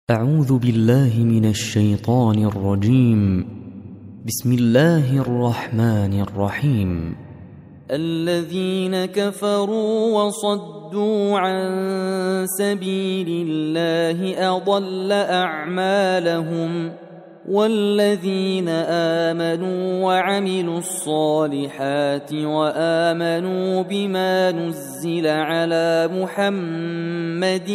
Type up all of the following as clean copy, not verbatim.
أعوذ بالله من الشيطان الرجيم. بسم الله الرحمن الرحيم. الذين كفروا وصدوا عن سبيل الله أضل أعمالهم، والذين آمنوا وعملوا الصالحات وآمنوا بما نزل على محمد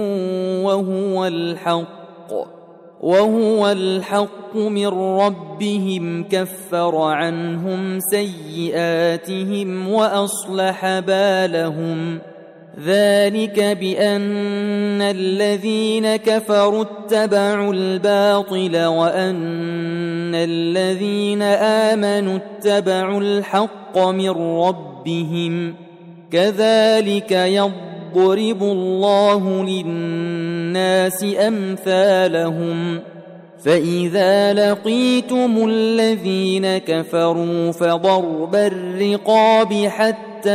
وهو الحق من ربهم كفر عنهم سيئاتهم وأصلح بالهم. ذلك بأن الذين كفروا اتبعوا الباطل وأن الذين آمنوا اتبعوا الحق من ربهم. كذلك يضرب الله للناس أمثالهم. فإذا لقيتم الذين كفروا فضرب الرقاب حتى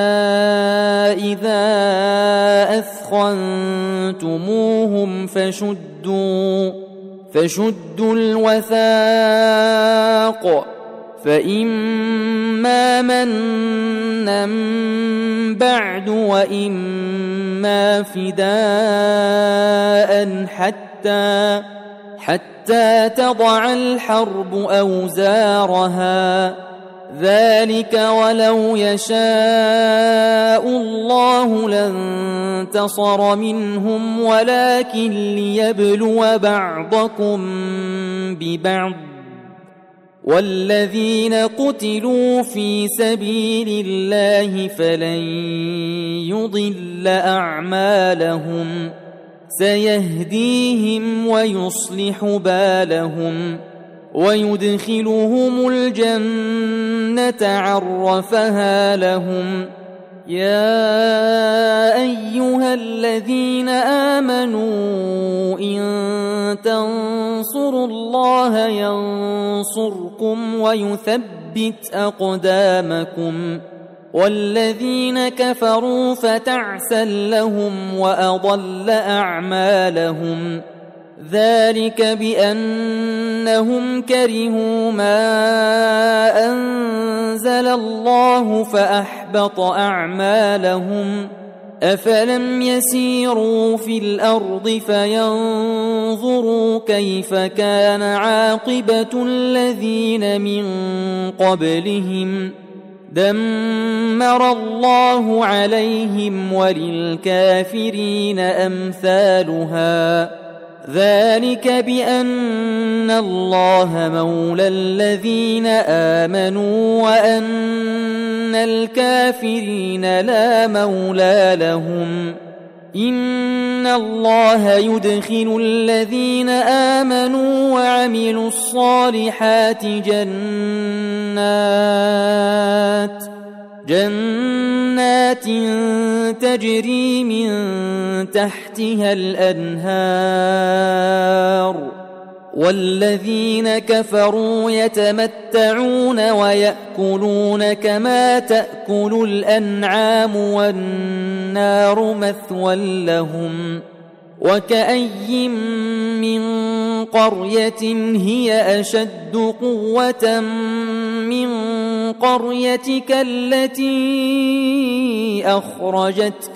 إذا أثخنتموهم فشدوا الوثاق، فإما منا بعد وإما فداء حتى تضع الحرب أوزارها. ذلك ولو يشاء الله لانتصر منهم ولكن ليبلو بعضكم ببعض. والذين قتلوا في سبيل الله فلن يضل أعمالهم، سيهديهم ويصلح بالهم ويدخلهم الجنة عرفها لهم. يا أيها الذين آمنوا إن تنصروا الله ينصركم ويثبت أقدامكم. والذين كفروا فتعسا لهم وأضل أعمالهم. ذلك بأنهم كرهوا ما أنزل الله فأحبط أعمالهم. أفلم يسيروا في الأرض فينظروا كيف كان عاقبة الذين من قبلهم. دمر الله عليهم وللكافرين أمثالها. ذلك بأن الله مولى الذين آمنوا وأن الكافرين لا مولى لهم. إن الله يدخل الذين آمنوا وعملوا الصالحات جنات تجري من تحتها الأنهار. والذين كفروا يتمتعون ويأكلون كما تأكل الأنعام والنار مثوى لهم. وكأي من قرية هي أشد قوة من قريتك التي أخرجتك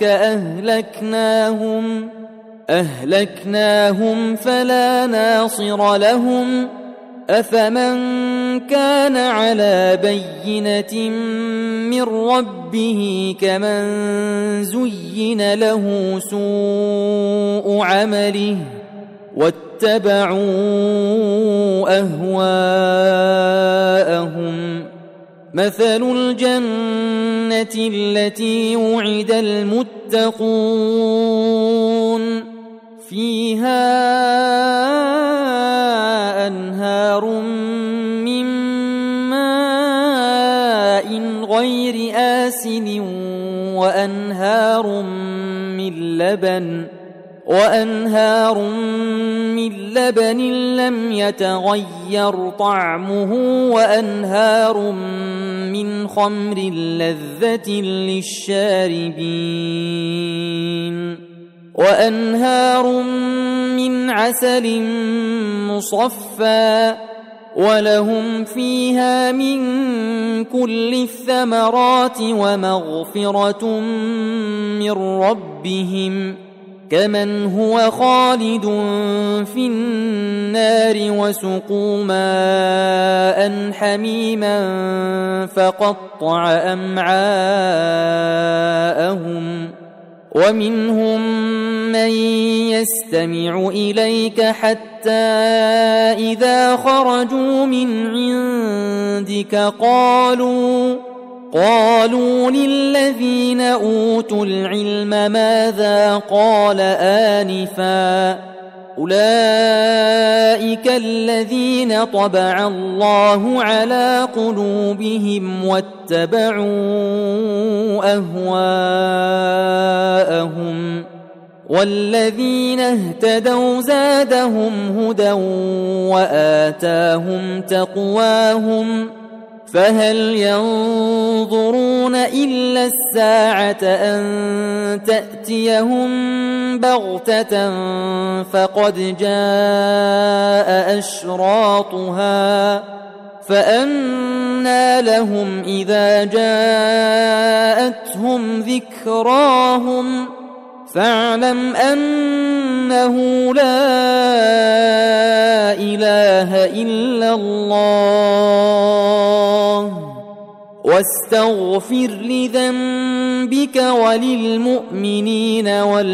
أهلكناهم فلا ناصر لهم. أفمن كان على بينة من ربه كمن زين له سوء عمله واتبعوا أهواءهم. مثل الجنة التي وعد المتقون فيها أنهار من ماء غير آسن وأنهار من لبن لم يتغير طعمه وأنهار من خمر لذة للشاربين وأنهار من عسل مصفى ولهم فيها من كل الثمرات ومغفرة من ربهم كمن هو خالد في النار وسقوا ماء حميما فقطع أمعاءهم ومنهم من يستمع إليك حتى إذا خرجوا من عندك قالوا للذين أوتوا العلم ماذا قال آنفا أولئك الذين طبع الله على قلوبهم واتبعوا أهواءهم والذين اهتدوا زادهم هدى وآتاهم تقواهم فهل ينظرون إلا الساعة أن تأتيهم بغتة فقد جاء أشراطها فأنى لهم إذا جاءتهم ذكراهم فاعلم أنه لا إله إلا الله واستغفر لذنبك وللمؤمنين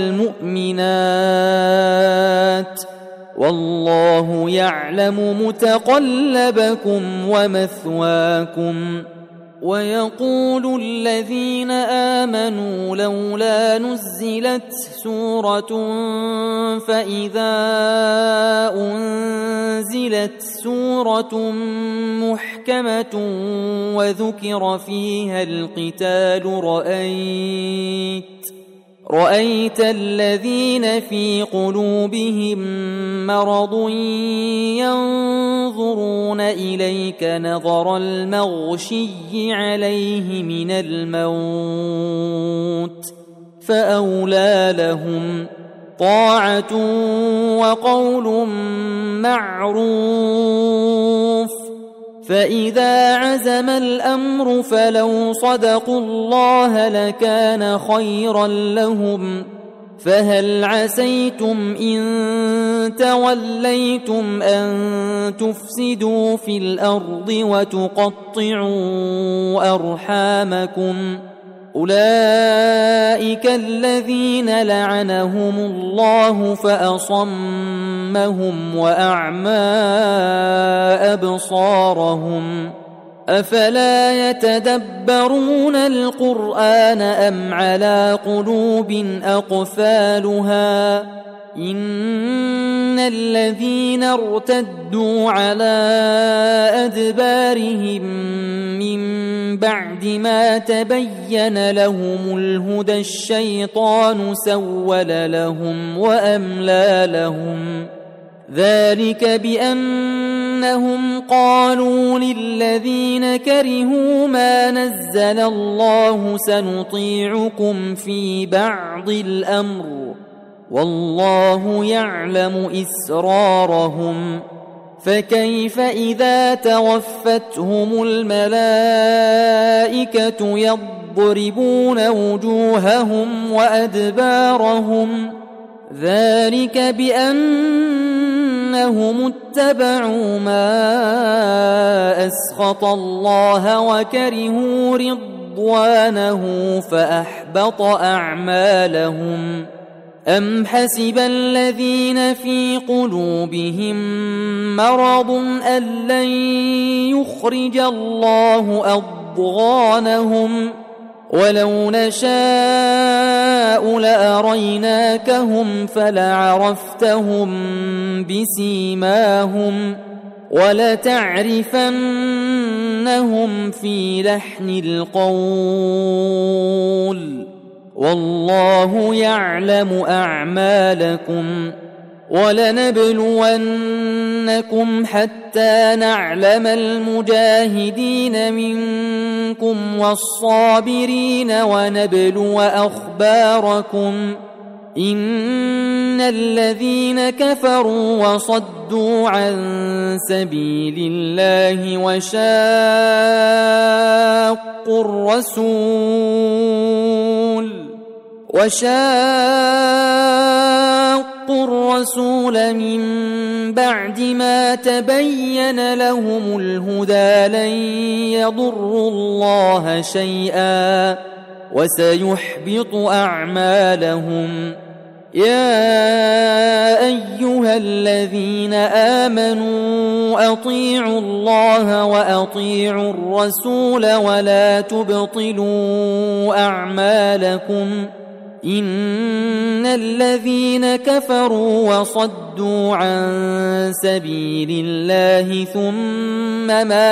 والمؤمنات والله يعلم متقلبكم ومثواكم ويقول الذين آمنوا لولا نزلت سورة فإذا أنزلت سورة محكمة وذكر فيها القتال رأيت الذين في قلوبهم مرض ينظرون إليك نظر المغشي عليه من الموت فأولى لهم طاعة وقول معروف فإذا عزم الأمر فلو صدقوا الله لكان خيرا لهم فهل عسيتم إن توليتم أن تفسدوا في الأرض وتقطعوا أرحامكم أولئك الذين لعنهم الله فأصمهم وأعمى أبصارهم أفلا يتدبرون القرآن أم على قلوب أقفالها إن الذين ارتدوا على أدبارهم من بعد ما تبين لهم الهدى الشيطان سول لهم وأملى لهم ذلك بأنهم قالوا للذين كرهوا ما نزل الله سنطيعكم في بعض الأمر والله يعلم إسرارهم فكيف إذا توفتهم الملائكة يضربون وجوههم وأدبارهم ذلك بأنهم اتبعوا ما أسخط الله وكرهوا رضوانه فأحبط أعمالهم أم حسب الذين في قلوبهم مرض أن لن يخرج الله أضغانهم ولو نشاء لأريناكهم فلعرفتهم بسيماهم ولتعرفنهم في لحن القول والله يعلم أعمالكم ولنبلونكم حتى نعلم المجاهدين منكم والصابرين ونبلو أخباركم إن الذين كفروا وصدوا عن سبيل الله وشاقوا الرسول من بعد ما تبين لهم الهدى لن يضروا الله شيئا وسيحبط أعمالهم. يا أيها الذين آمنوا أطيعوا الله وأطيعوا الرسول ولا تبطلوا أعمالكم. إن الذين كفروا وصدوا عن سبيل الله ثم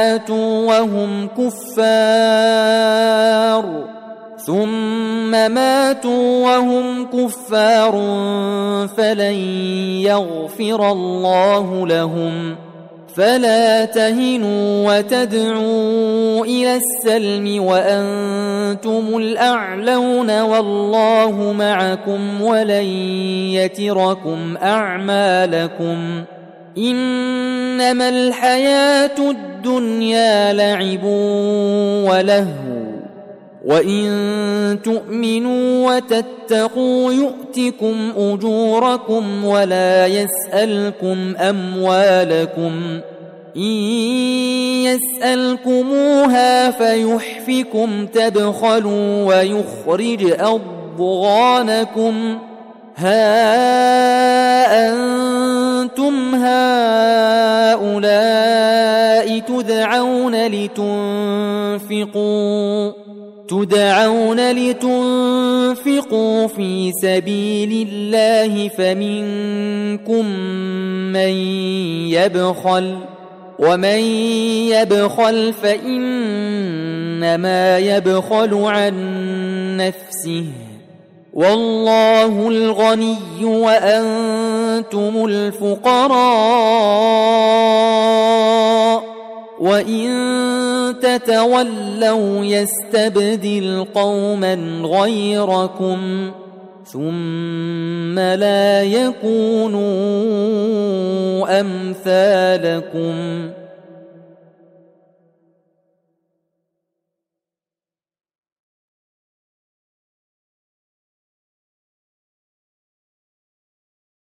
ماتوا وهم كفار فلن يغفر الله لهم. فلا تهنوا وتدعوا إلى السلم وأنتم الأعلون والله معكم ولن يتركم أعمالكم. إنما الحياة الدنيا لعب ولهو وإن تؤمنوا وتتقوا يؤتكم أجوركم ولا يسألكم أموالكم. إن يسألكموها فيحفكم تبخلوا ويخرج أضغانكم. ها أنتم هؤلاء تدعون لتنفقوا في سبيل الله فمنكم من يبخل ومن يبخل فإنما يبخل عن نفسه والله الغني وأنتم الفقراء وإن تتولوا يستبدل قوما غيركم ثم لا يكونوا أمثالكم.